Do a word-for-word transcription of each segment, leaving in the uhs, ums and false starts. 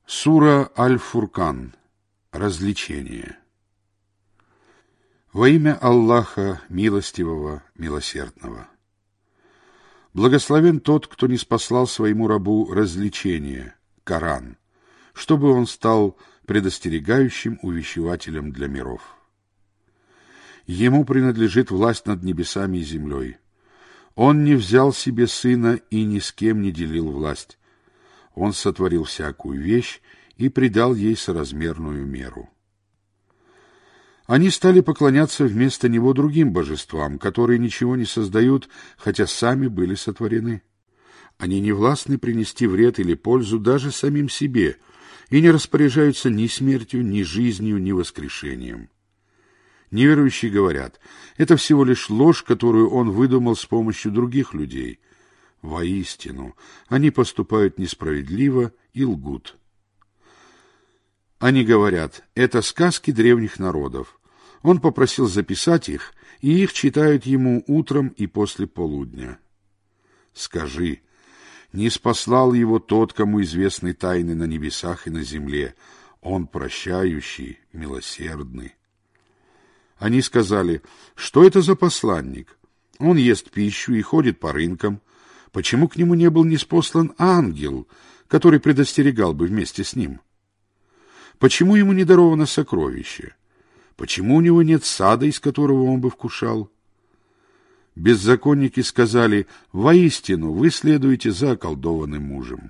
Сура Аль-Фуркан. Развлечение. Во имя Аллаха, милостивого, милосердного. Благословен тот, кто ниспослал своему рабу развлечение, Коран, чтобы он стал предостерегающим увещевателем для миров. Ему принадлежит власть над небесами и землей. Он не взял себе сына и ни с кем не делил власть. Он сотворил всякую вещь и придал ей соразмерную меру. Они стали поклоняться вместо него другим божествам, которые ничего не создают, хотя сами были сотворены. Они не властны принести вред или пользу даже самим себе и не распоряжаются ни смертью, ни жизнью, ни воскрешением. Неверующие говорят, это всего лишь ложь, которую он выдумал с помощью других людей. Воистину, они поступают несправедливо и лгут. Они говорят, это сказки древних народов. Он попросил записать их, и их читают ему утром и после полудня. Скажи, не спаслал его тот, кому известны тайны на небесах и на земле. Он прощающий, милосердный. Они сказали, что это за посланник? Он ест пищу и ходит по рынкам. Почему к нему не был ниспослан ангел, который предостерегал бы вместе с ним? Почему ему не даровано сокровище? Почему у него нет сада, из которого он бы вкушал? Беззаконники сказали, воистину вы следуете за околдованным мужем.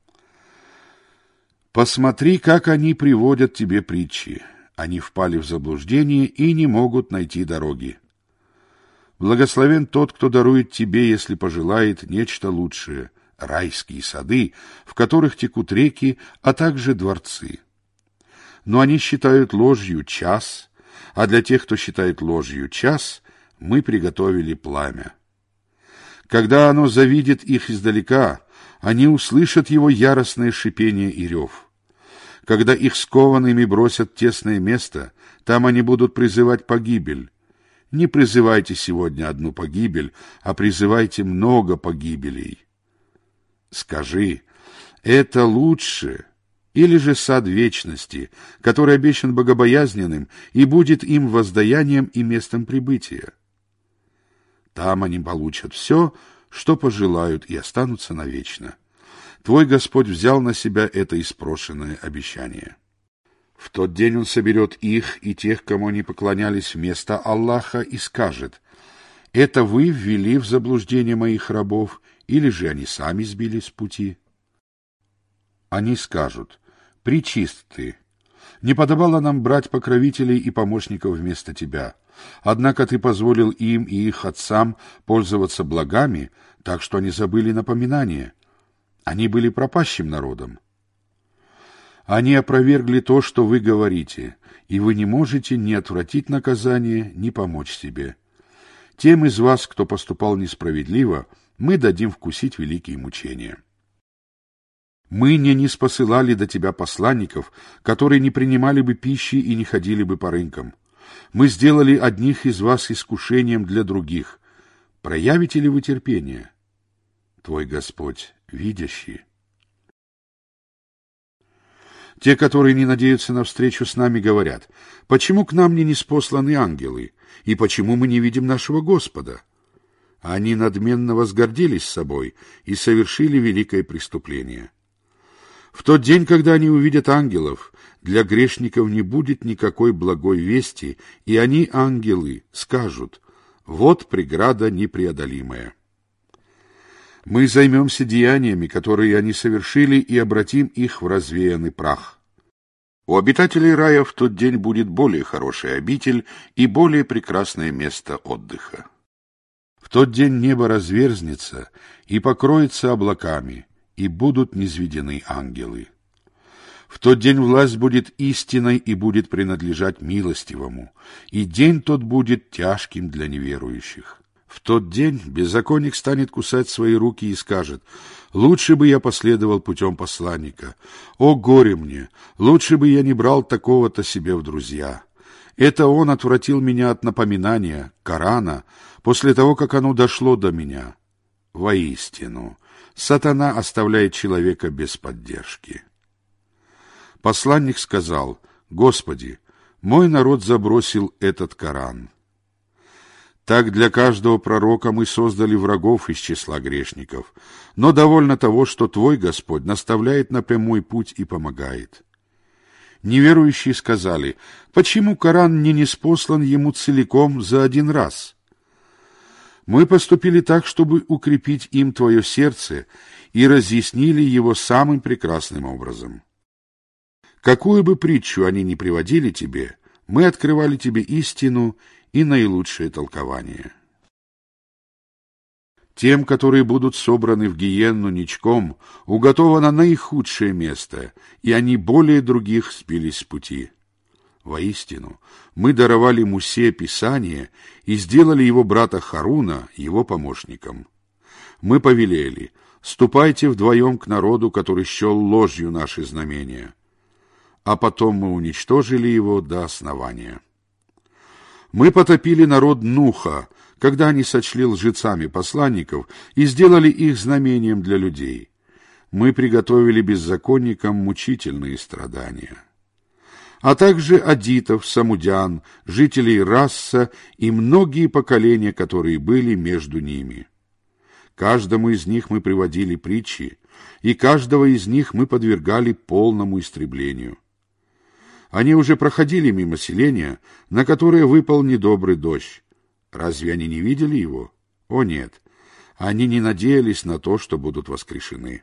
Посмотри, как они приводят тебе притчи. Они впали в заблуждение и не могут найти дороги. Благословен тот, кто дарует тебе, если пожелает, нечто лучшее, райские сады, в которых текут реки, а также дворцы. Но они считают ложью час, а для тех, кто считает ложью час, мы приготовили пламя. Когда оно завидит их издалека, они услышат его яростное шипение и рев. Когда их скованными бросят в тесное место, там они будут призывать погибель. Не призывайте сегодня одну погибель, а призывайте много погибелей. Скажи, это лучше или же сад вечности, который обещан богобоязненным и будет им воздаянием и местом прибытия? Там они получат все, что пожелают, и останутся навечно. Твой Господь взял на себя это испрошенное обещание. В тот день Он соберет их и тех, кому они поклонялись вместо Аллаха, и скажет, «Это вы ввели в заблуждение моих рабов, или же они сами сбились с пути?» Они скажут, «Пречист ты! Не подобало нам брать покровителей и помощников вместо тебя, однако ты позволил им и их отцам пользоваться благами, так что они забыли напоминание. Они были пропащим народом. Они опровергли то, что вы говорите, и вы не можете ни отвратить наказание, ни помочь себе. Тем из вас, кто поступал несправедливо, мы дадим вкусить великие мучения. Мы не ниспосылали до тебя посланников, которые не принимали бы пищи и не ходили бы по рынкам. Мы сделали одних из вас искушением для других. Проявите ли вы терпение? Твой Господь видящий. Те, которые не надеются на встречу с нами, говорят, почему к нам не ниспосланы ангелы, и почему мы не видим нашего Господа? Они надменно возгордились собой и совершили великое преступление. В тот день, когда они увидят ангелов, для грешников не будет никакой благой вести, и они, ангелы, скажут, вот преграда непреодолимая. Мы займемся деяниями, которые они совершили, и обратим их в развеянный прах. У обитателей рая в тот день будет более хорошая обитель и более прекрасное место отдыха. В тот день небо разверзнется и покроется облаками, и будут низведены ангелы. В тот день власть будет истинной и будет принадлежать милостивому, и день тот будет тяжким для неверующих. В тот день беззаконник станет кусать свои руки и скажет, «Лучше бы я последовал путем посланника. О, горе мне! Лучше бы я не брал такого-то себе в друзья. Это он отвратил меня от напоминания, Корана, после того, как оно дошло до меня». Воистину, сатана оставляет человека без поддержки. Посланник сказал: «Господи, мой народ забросил этот Коран». Так для каждого пророка мы создали врагов из числа грешников, но довольно того, что Твой Господь наставляет на прямой путь и помогает. Неверующие сказали: «Почему Коран не ниспослан ему целиком за один раз?» Мы поступили так, чтобы укрепить им твое сердце, и разъяснили его самым прекрасным образом. Какую бы притчу они ни приводили тебе, мы открывали тебе истину и наилучшее толкование. Тем, которые будут собраны в гиенну ничком, уготовано наихудшее место, и они более других сбились с пути. Воистину, мы даровали Мусе Писание и сделали его брата Харуна его помощником. Мы повелели: ступайте вдвоем к народу, который счел ложью наши знамения. А потом мы уничтожили его до основания. Мы потопили народ Нуха, когда они сочли лжецами посланников и сделали их знамением для людей. Мы приготовили беззаконникам мучительные страдания. А также адитов, самудян, жителей Расса и многие поколения, которые были между ними. Каждому из них мы приводили притчи, и каждого из них мы подвергали полному истреблению. Они уже проходили мимо селения, на которое выпал недобрый дождь. Разве они не видели его? О нет, они не надеялись на то, что будут воскрешены.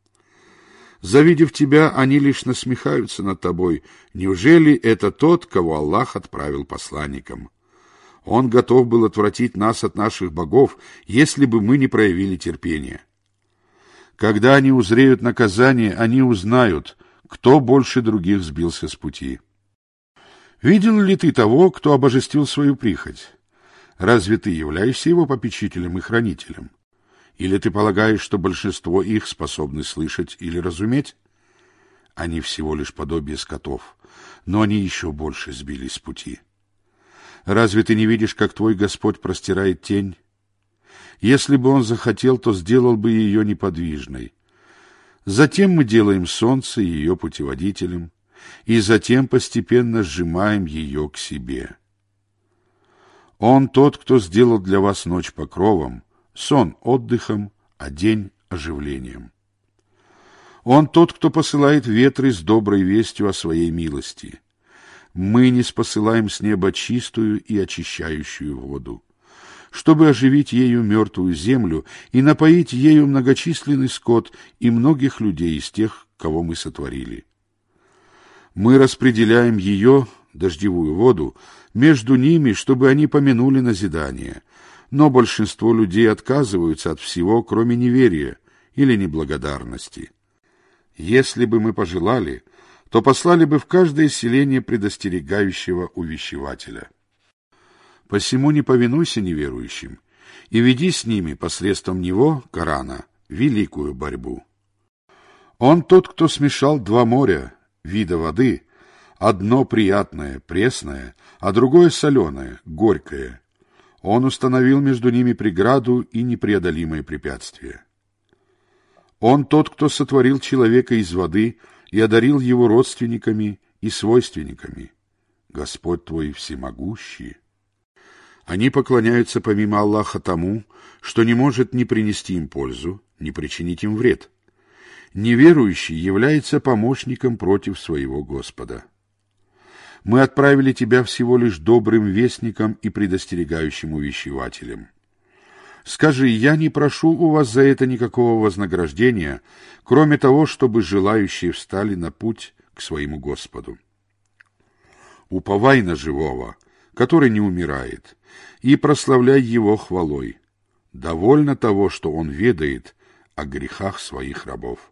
Завидев тебя, они лишь насмехаются над тобой. Неужели это тот, кого Аллах отправил посланником? Он готов был отвратить нас от наших богов, если бы мы не проявили терпения. Когда они узреют наказание, они узнают, кто больше других сбился с пути. Видел ли ты того, кто обожествил свою прихоть? Разве ты являешься его попечителем и хранителем? Или ты полагаешь, что большинство их способны слышать или разуметь? Они всего лишь подобие скотов, но они еще больше сбились с пути. Разве ты не видишь, как твой Господь простирает тень? Если бы Он захотел, то сделал бы ее неподвижной. Затем мы делаем солнце ее путеводителем, и затем постепенно сжимаем ее к себе. Он тот, кто сделал для вас ночь покровом, сон отдыхом, а день оживлением. Он тот, кто посылает ветры с доброй вестью о своей милости. Мы не спосылаем с неба чистую и очищающую воду, чтобы оживить ею мертвую землю и напоить ею многочисленный скот и многих людей из тех, кого мы сотворили. Мы распределяем ее, дождевую воду, между ними, чтобы они помянули назидание, но большинство людей отказываются от всего, кроме неверия или неблагодарности. Если бы мы пожелали, то послали бы в каждое селение предостерегающего увещевателя. Посему не повинуйся неверующим и веди с ними посредством него, Корана, великую борьбу. Он тот, кто смешал два моря, вида воды, одно приятное, пресное, а другое соленое, горькое. Он установил между ними преграду и непреодолимое препятствие. Он тот, кто сотворил человека из воды и одарил его родственниками и свойственниками. Господь твой всемогущий. Они поклоняются помимо Аллаха тому, что не может ни принести им пользу, ни причинить им вред. Неверующий является помощником против своего Господа. Мы отправили тебя всего лишь добрым вестником и предостерегающим увещевателем. Скажи: я не прошу у вас за это никакого вознаграждения, кроме того, чтобы желающие встали на путь к своему Господу. Уповай на живого, который не умирает, и прославляй его хвалой. Довольно того, что он ведает о грехах своих рабов.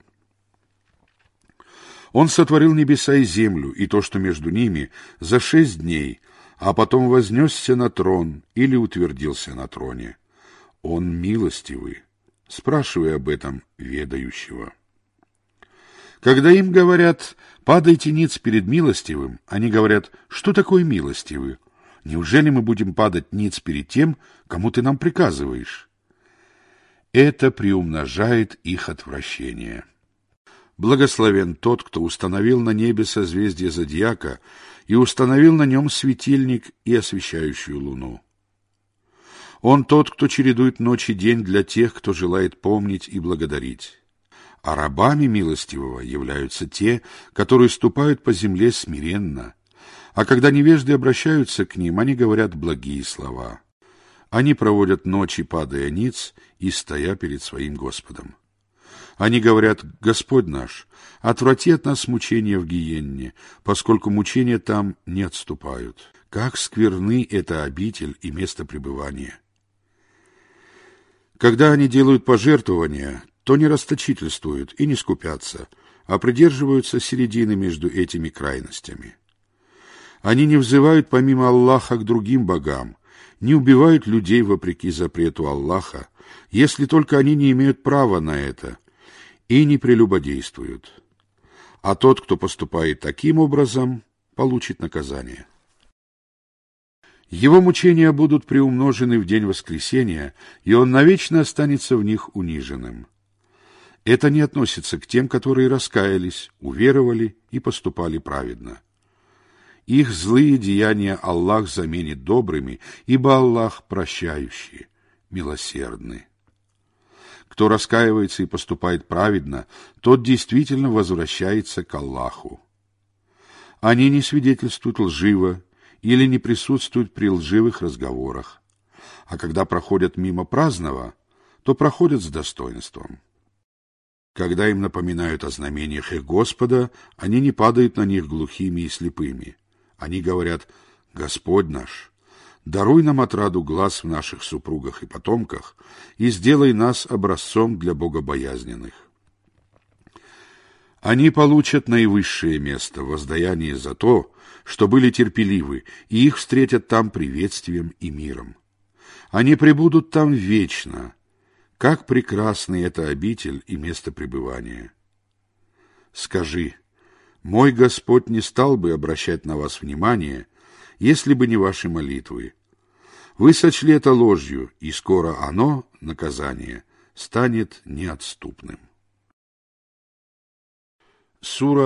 Он сотворил небеса и землю, и то, что между ними, за шесть дней, а потом вознесся на трон или утвердился на троне. Он милостивый, спрашивай об этом ведающего. Когда им говорят: «Падайте ниц перед милостивым», они говорят: «Что такое милостивый? Неужели мы будем падать ниц перед тем, кому ты нам приказываешь?» Это приумножает их отвращение. Благословен тот, кто установил на небе созвездие зодиака и установил на нем светильник и освещающую луну. Он тот, кто чередует ночь и день для тех, кто желает помнить и благодарить. А рабами милостивого являются те, которые ступают по земле смиренно, а когда невежды обращаются к ним, они говорят благие слова. Они проводят ночи, падая ниц и стоя перед своим Господом. Они говорят: «Господь наш, отврати от нас мучения в гиенне, поскольку мучения там не отступают. Как скверны эта обитель и место пребывания». Когда они делают пожертвования, то не расточительствуют и не скупятся, а придерживаются середины между этими крайностями. Они не взывают помимо Аллаха к другим богам, не убивают людей вопреки запрету Аллаха, если только они не имеют права на это, и не прелюбодействуют. А тот, кто поступает таким образом, получит наказание. Его мучения будут приумножены в день воскресения, и он навечно останется в них униженным. Это не относится к тем, которые раскаялись, уверовали и поступали праведно. Их злые деяния Аллах заменит добрыми, ибо Аллах прощающий, милосердный. Кто раскаивается и поступает праведно, тот действительно возвращается к Аллаху. Они не свидетельствуют лживо или не присутствуют при лживых разговорах, а когда проходят мимо праздного, то проходят с достоинством. Когда им напоминают о знамениях их Господа, они не падают на них глухими и слепыми. Они говорят: «Господь наш, даруй нам отраду глаз в наших супругах и потомках и сделай нас образцом для богобоязненных». Они получат наивысшее место в воздаянии за то, что были терпеливы, и их встретят там приветствием и миром. Они пребудут там вечно. Как прекрасны эта обитель и место пребывания! Скажи: мой Господь не стал бы обращать на вас внимание, если бы не ваши молитвы. Вы сочли это ложью, и скоро оно, наказание, станет неотступным. Сура